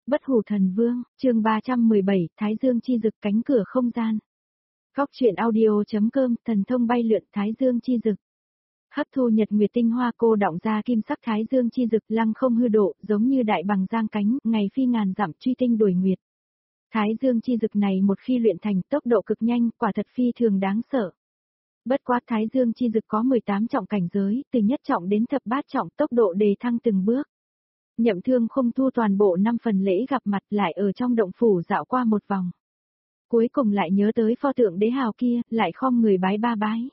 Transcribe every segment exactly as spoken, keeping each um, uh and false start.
Bất hủ thần vương, chương ba trăm mười bảy, Thái Dương chi dực cánh cửa không gian. Góc truyện audio.com, thần thông bay lượn Thái Dương chi dực. Hấp thu nhật nguyệt tinh hoa cô đọng ra kim sắc Thái Dương chi dực lăng không hư độ, giống như đại bằng giang cánh, ngày phi ngàn dặm truy tinh đuổi nguyệt. Thái Dương chi dực này một khi luyện thành tốc độ cực nhanh, quả thật phi thường đáng sợ. Bất quá Thái Dương chi dực có mười tám trọng cảnh giới, từ nhất trọng đến thập bát trọng tốc độ đề thăng từng bước. Nhậm Thương không thu toàn bộ năm phần lễ gặp mặt lại ở trong động phủ dạo qua một vòng. Cuối cùng lại nhớ tới pho tượng đế hào kia, lại khom người bái ba bái.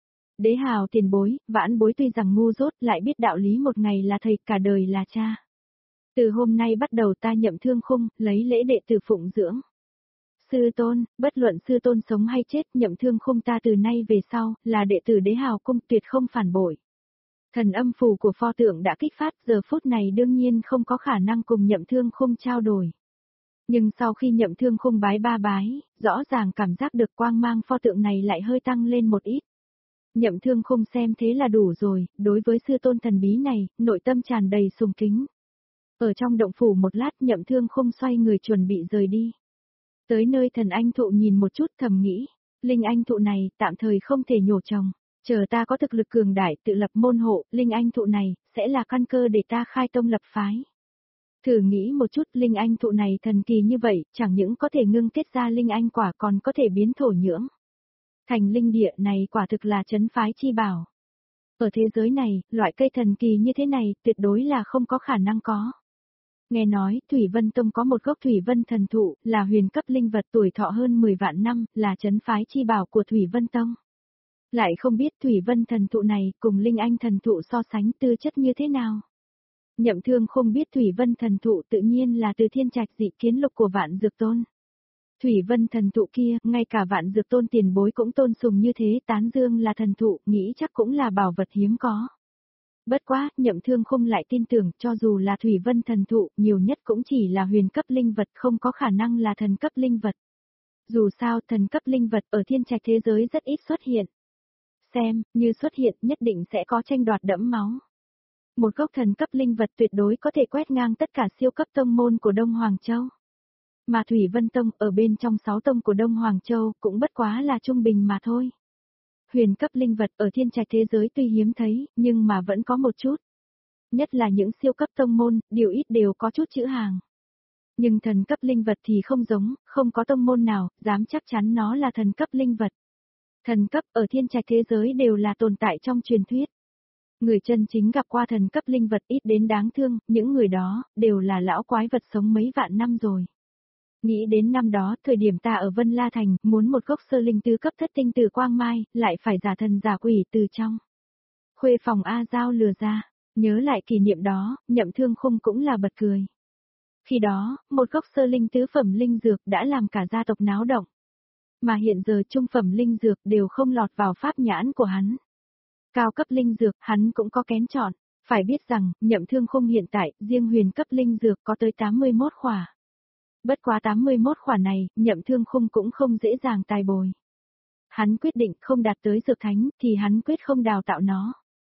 Đế hào tiền bối, vãn bối tuy rằng ngu dốt lại biết đạo lý một ngày là thầy cả đời là cha. Từ hôm nay bắt đầu ta Nhậm Thương Khung, lấy lễ đệ tử phụng dưỡng. Sư tôn, bất luận sư tôn sống hay chết, Nhậm Thương Khung ta từ nay về sau, là đệ tử đế hào cung tuyệt không phản bội. Thần âm phù của pho tượng đã kích phát, giờ phút này đương nhiên không có khả năng cùng Nhậm Thương Khung trao đổi. Nhưng sau khi Nhậm Thương Khung bái ba bái, rõ ràng cảm giác được quang mang pho tượng này lại hơi tăng lên một ít. Nhậm Thương Khung xem thế là đủ rồi, đối với sư tôn thần bí này, nội tâm tràn đầy sùng kính. Ở trong động phủ một lát Nhậm Thương Khung xoay người chuẩn bị rời đi. Tới nơi thần anh thụ nhìn một chút thầm nghĩ, linh anh thụ này tạm thời không thể nhổ trồng. Chờ ta có thực lực cường đại tự lập môn hộ, linh anh thụ này, sẽ là căn cơ để ta khai tông lập phái. Thử nghĩ một chút, linh anh thụ này thần kỳ như vậy, chẳng những có thể ngưng kết ra linh anh quả còn có thể biến thổ nhưỡng. Thành linh địa này quả thực là trấn phái chi bảo. Ở thế giới này, loại cây thần kỳ như thế này, tuyệt đối là không có khả năng có. Nghe nói, Thủy Vân Tông có một gốc Thủy Vân thần thụ, là huyền cấp linh vật tuổi thọ hơn mười vạn năm, là trấn phái chi bảo của Thủy Vân Tông. Lại không biết Thủy Vân thần thụ này cùng Linh Anh thần thụ so sánh tư chất như thế nào. Nhậm Thương không biết Thủy Vân thần thụ tự nhiên là từ thiên trạch dị kiến lục của Vạn Dược Tôn. Thủy Vân thần thụ kia, ngay cả Vạn Dược Tôn tiền bối cũng tôn sùng như thế, tán dương là thần thụ, nghĩ chắc cũng là bảo vật hiếm có. Bất quá, Nhậm Thương không lại tin tưởng, cho dù là Thủy Vân thần thụ, nhiều nhất cũng chỉ là huyền cấp linh vật, không có khả năng là thần cấp linh vật. Dù sao, thần cấp linh vật ở thiên trạch thế giới rất ít xuất hiện. Xem, như xuất hiện nhất định sẽ có tranh đoạt đẫm máu. Một gốc thần cấp linh vật tuyệt đối có thể quét ngang tất cả siêu cấp tông môn của Đông Hoàng Châu. Mà Thủy Vân Tông ở bên trong sáu tông của Đông Hoàng Châu cũng bất quá là trung bình mà thôi. Huyền cấp linh vật ở thiên trạch thế giới tuy hiếm thấy, nhưng mà vẫn có một chút. Nhất là những siêu cấp tông môn, điều ít đều có chút chữ hàng. Nhưng thần cấp linh vật thì không giống, không có tông môn nào dám chắc chắn nó là thần cấp linh vật. Thần cấp ở thiên trạch thế giới đều là tồn tại trong truyền thuyết. Người chân chính gặp qua thần cấp linh vật ít đến đáng thương, những người đó, đều là lão quái vật sống mấy vạn năm rồi. Nghĩ đến năm đó, thời điểm ta ở Vân La Thành, muốn một gốc sơ linh tứ cấp thất tinh từ quang mai, lại phải giả thần giả quỷ từ trong khuê phòng A Giao lừa ra, nhớ lại kỷ niệm đó, Nhậm Thương Khung cũng là bật cười. Khi đó, một gốc sơ linh tứ phẩm linh dược đã làm cả gia tộc náo động. Mà hiện giờ trung phẩm linh dược đều không lọt vào pháp nhãn của hắn. Cao cấp linh dược hắn cũng có kén chọn, phải biết rằng Nhậm Thương Khung hiện tại riêng huyền cấp linh dược có tới tám mươi mốt khỏa. Bất quá tám mươi mốt khỏa này, Nhậm Thương Khung cũng không dễ dàng tài bồi. Hắn quyết định không đạt tới dược thánh thì hắn quyết không đào tạo nó.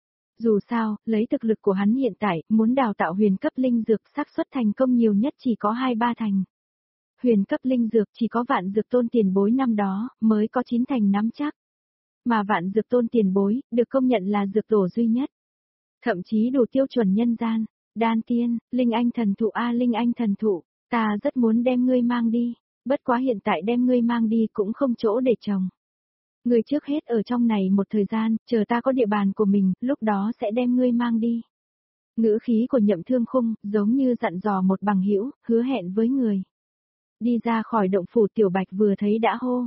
Dù sao, lấy thực lực của hắn hiện tại, muốn đào tạo huyền cấp linh dược xác suất thành công nhiều nhất chỉ có hai ba thành. Huyền cấp linh dược chỉ có Vạn Dược Tôn tiền bối năm đó, mới có chín thành nắm chắc. Mà Vạn Dược Tôn tiền bối, được công nhận là dược tổ duy nhất. Thậm chí đủ tiêu chuẩn nhân gian, đan tiên, linh anh thần thụ a linh anh thần thụ, ta rất muốn đem ngươi mang đi, bất quá hiện tại đem ngươi mang đi cũng không chỗ để trồng. Ngươi trước hết ở trong này một thời gian, chờ ta có địa bàn của mình, lúc đó sẽ đem ngươi mang đi. Ngữ khí của Nhậm Thương Khung, giống như dặn dò một bằng hữu, hứa hẹn với người. Đi ra khỏi động phủ Tiểu Bạch vừa thấy đã hô.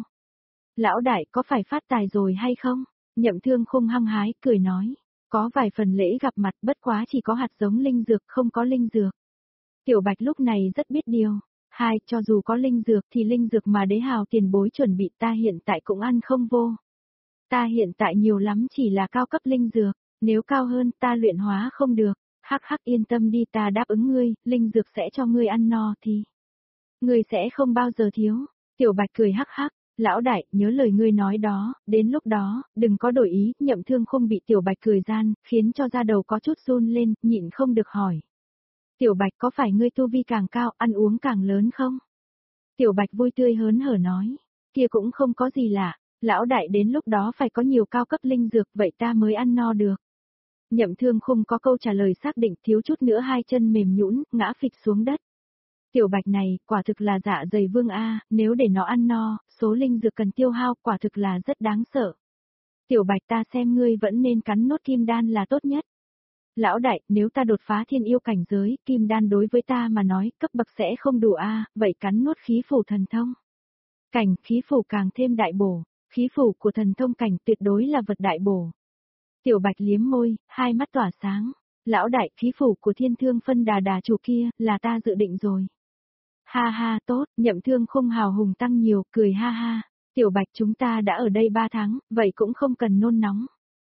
Lão đại có phải phát tài rồi hay không? Nhậm Thương Khung hăng hái, cười nói. Có vài phần lễ gặp mặt bất quá chỉ có hạt giống linh dược không có linh dược. Tiểu Bạch lúc này rất biết điều. Hai, cho dù có linh dược thì linh dược mà đế hào tiền bối chuẩn bị ta hiện tại cũng ăn không vô. Ta hiện tại nhiều lắm chỉ là cao cấp linh dược, nếu cao hơn ta luyện hóa không được. Hắc hắc yên tâm đi ta đáp ứng ngươi, linh dược sẽ cho ngươi ăn no thì. Ngươi sẽ không bao giờ thiếu. Tiểu Bạch cười hắc hắc. Lão đại, nhớ lời ngươi nói đó, đến lúc đó, đừng có đổi ý, Nhậm Thương không bị Tiểu Bạch cười gian, khiến cho da đầu có chút run lên, nhịn không được hỏi. Tiểu Bạch có phải ngươi tu vi càng cao, ăn uống càng lớn không? Tiểu Bạch vui tươi hớn hở nói, kia cũng không có gì lạ, lão đại đến lúc đó phải có nhiều cao cấp linh dược vậy ta mới ăn no được. Nhậm Thương Khung có câu trả lời xác định, thiếu chút nữa hai chân mềm nhũn, ngã phịch xuống đất. Tiểu Bạch này, quả thực là dạ dày vương A, nếu để nó ăn no, số linh dược cần tiêu hao quả thực là rất đáng sợ. Tiểu Bạch ta xem ngươi vẫn nên cắn nốt kim đan là tốt nhất. Lão đại, nếu ta đột phá thiên yêu cảnh giới, kim đan đối với ta mà nói, cấp bậc sẽ không đủ A, vậy cắn nốt khí phủ thần thông. Cảnh, khí phủ càng thêm đại bổ, khí phủ của thần thông cảnh tuyệt đối là vật đại bổ. Tiểu Bạch liếm môi, hai mắt tỏa sáng. Lão đại, khí phủ của thiên thương phân đà đà chủ kia, là ta dự định rồi. Ha ha, tốt, Nhậm Thương Khung hào hùng tăng nhiều, cười ha ha. Tiểu Bạch chúng ta đã ở đây ba tháng, vậy cũng không cần nôn nóng.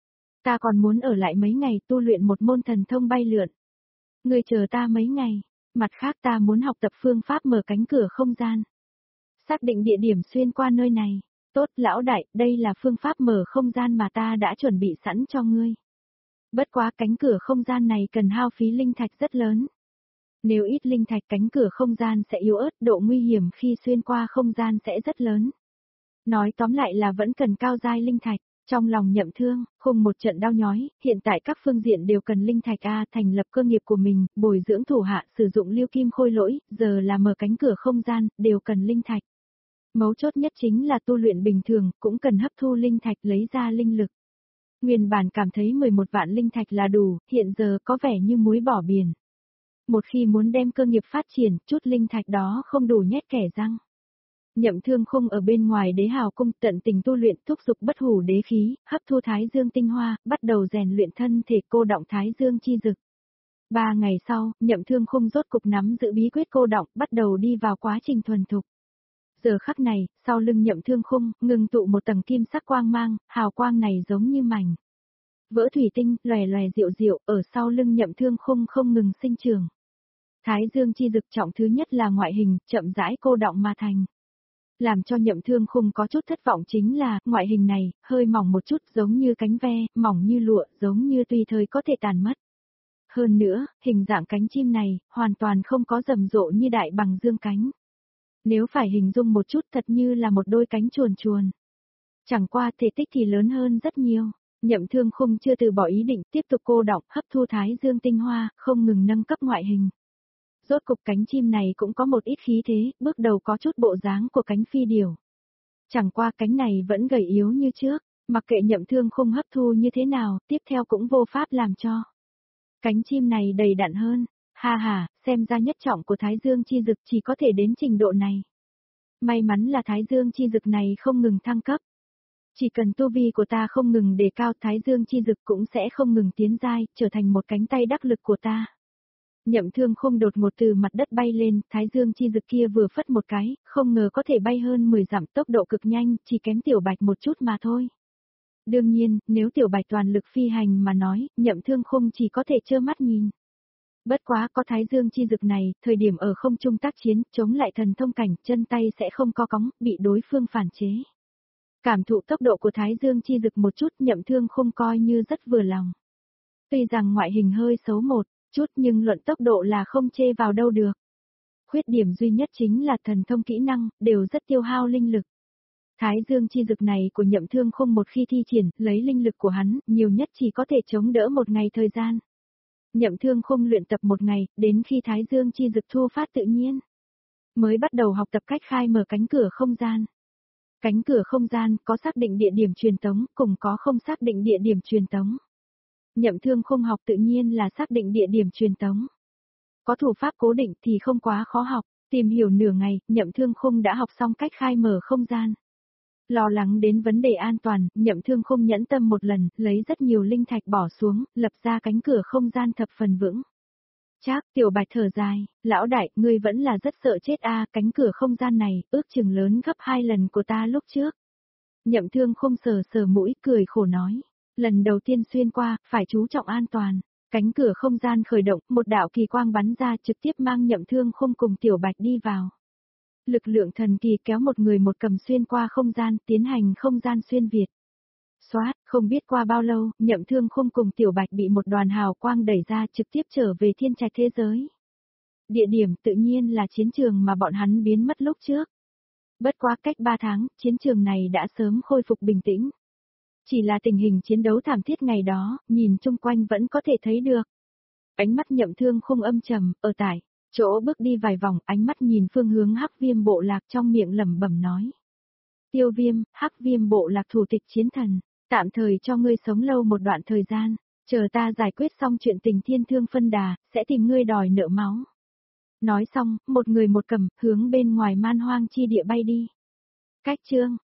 Ta còn muốn ở lại mấy ngày tu luyện một môn thần thông bay lượn. Ngươi chờ ta mấy ngày, mặt khác ta muốn học tập phương pháp mở cánh cửa không gian. Xác định địa điểm xuyên qua nơi này. Tốt lão đại, đây là phương pháp mở không gian mà ta đã chuẩn bị sẵn cho ngươi. Bất quá cánh cửa không gian này cần hao phí linh thạch rất lớn. Nếu ít linh thạch cánh cửa không gian sẽ yếu ớt, độ nguy hiểm khi xuyên qua không gian sẽ rất lớn. Nói tóm lại là vẫn cần cao giai linh thạch. Trong lòng Nhậm Thương, Khung một trận đau nhói, hiện tại các phương diện đều cần linh thạch A, thành lập cơ nghiệp của mình, bồi dưỡng thủ hạ, sử dụng lưu kim khôi lỗi, giờ là mở cánh cửa không gian, đều cần linh thạch. Mấu chốt nhất chính là tu luyện bình thường, cũng cần hấp thu linh thạch lấy ra linh lực. Nguyên bản cảm thấy mười một vạn linh thạch là đủ, hiện giờ có vẻ như muối bỏ biển. Một khi muốn đem cơ nghiệp phát triển, chút linh thạch đó không đủ nhét kẻ răng. Nhậm Thương Khung ở bên ngoài Đế Hào cung tận tình tu luyện, thúc dục bất hủ đế khí, hấp thu thái dương tinh hoa, bắt đầu rèn luyện thân thể cô động thái dương chi dực. Ba ngày sau, Nhậm Thương Khung rốt cục nắm giữ bí quyết cô động, bắt đầu đi vào quá trình thuần thục. Giờ khắc này, sau lưng Nhậm Thương Khung, ngừng tụ một tầng kim sắc quang mang, hào quang này giống như mảnh vỡ thủy tinh, lòe lòe diệu diệu, ở sau lưng Nhậm Thương Khung không ngừng sinh trưởng. Thái dương chi dực trọng thứ nhất là ngoại hình, chậm rãi cô động mà thành. Làm cho Nhậm Thương Khung có chút thất vọng chính là, ngoại hình này, hơi mỏng một chút giống như cánh ve, mỏng như lụa, giống như tùy thời có thể tàn mất. Hơn nữa, hình dạng cánh chim này, hoàn toàn không có rầm rộ như đại bằng dương cánh. Nếu phải hình dung một chút thật như là một đôi cánh chuồn chuồn. Chẳng qua thể tích thì lớn hơn rất nhiều. Nhậm Thương Khung chưa từ bỏ ý định tiếp tục cô đọng hấp thu thái dương tinh hoa, không ngừng nâng cấp ngoại hình. Rốt cục cánh chim này cũng có một ít khí thế, bước đầu có chút bộ dáng của cánh phi điểu. Chẳng qua cánh này vẫn gầy yếu như trước, mặc kệ Nhậm Thương Khung hấp thu như thế nào, tiếp theo cũng vô pháp làm cho. Cánh chim này đầy đặn hơn, ha ha, xem ra nhất trọng của Thái Dương chi dực chỉ có thể đến trình độ này. May mắn là Thái Dương chi dực này không ngừng thăng cấp. Chỉ cần tu vi của ta không ngừng đề cao, Thái Dương chi dực cũng sẽ không ngừng tiến giai, trở thành một cánh tay đắc lực của ta. Nhậm Thương Khung đột ngột từ mặt đất bay lên, Thái Dương chi dực kia vừa phất một cái, không ngờ có thể bay hơn mười dặm, tốc độ cực nhanh, chỉ kém Tiểu Bạch một chút mà thôi. Đương nhiên, nếu Tiểu Bạch toàn lực phi hành mà nói, Nhậm Thương Khung chỉ có thể trơ mắt nhìn. Bất quá có Thái Dương chi dực này, thời điểm ở không trung tác chiến, chống lại thần thông cảnh, chân tay sẽ không co cóng, bị đối phương phản chế. Cảm thụ tốc độ của Thái Dương chi dực một chút, Nhậm Thương Khung coi như rất vừa lòng. Tuy rằng ngoại hình hơi xấu một chút nhưng luận tốc độ là không chê vào đâu được. Khuyết điểm duy nhất chính là thần thông kỹ năng, đều rất tiêu hao linh lực. Thái Dương chi dực này của Nhậm Thương Khung một khi thi triển, lấy linh lực của hắn, nhiều nhất chỉ có thể chống đỡ một ngày thời gian. Nhậm Thương Khung luyện tập một ngày, đến khi Thái Dương chi dực thu phát tự nhiên, mới bắt đầu học tập cách khai mở cánh cửa không gian. Cánh cửa không gian có xác định địa điểm truyền tống, cùng có không xác định địa điểm truyền tống. Nhậm Thương Khung học tự nhiên là xác định địa điểm truyền tống. Có thủ pháp cố định thì không quá khó học, tìm hiểu nửa ngày, Nhậm Thương Khung đã học xong cách khai mở không gian. Lo lắng đến vấn đề an toàn, Nhậm Thương Khung nhẫn tâm một lần, lấy rất nhiều linh thạch bỏ xuống, lập ra cánh cửa không gian thập phần vững. Chắc, Tiểu Bạch thở dài, lão đại, ngươi vẫn là rất sợ chết a, cánh cửa không gian này, ước chừng lớn gấp hai lần của ta lúc trước. Nhậm Thương Khung sờ sờ mũi, cười khổ nói, lần đầu tiên xuyên qua, phải chú trọng an toàn. Cánh cửa không gian khởi động, một đạo kỳ quang bắn ra trực tiếp mang Nhậm Thương Khung cùng Tiểu Bạch đi vào. Lực lượng thần kỳ kéo một người một cầm xuyên qua không gian, tiến hành không gian xuyên Việt. Xoát, không biết qua bao lâu, Nhậm Thương Khung cùng Tiểu Bạch bị một đoàn hào quang đẩy ra trực tiếp trở về thiên trạch thế giới. Địa điểm tự nhiên là chiến trường mà bọn hắn biến mất lúc trước. Bất quá cách ba tháng, chiến trường này đã sớm khôi phục bình tĩnh. Chỉ là tình hình chiến đấu thảm thiết ngày đó, nhìn chung quanh vẫn có thể thấy được. Ánh mắt Nhậm Thương Khung âm trầm, ở tại chỗ bước đi vài vòng, ánh mắt nhìn phương hướng Hắc Viêm bộ lạc, trong miệng lẩm bẩm nói. Tiêu Viêm, Hắc Viêm bộ lạc thủ tịch chiến thần, tạm thời cho ngươi sống lâu một đoạn thời gian, chờ ta giải quyết xong chuyện tình thiên thương phân đà, sẽ tìm ngươi đòi nợ máu. Nói xong, một người một cầm, hướng bên ngoài man hoang chi địa bay đi. Cách chương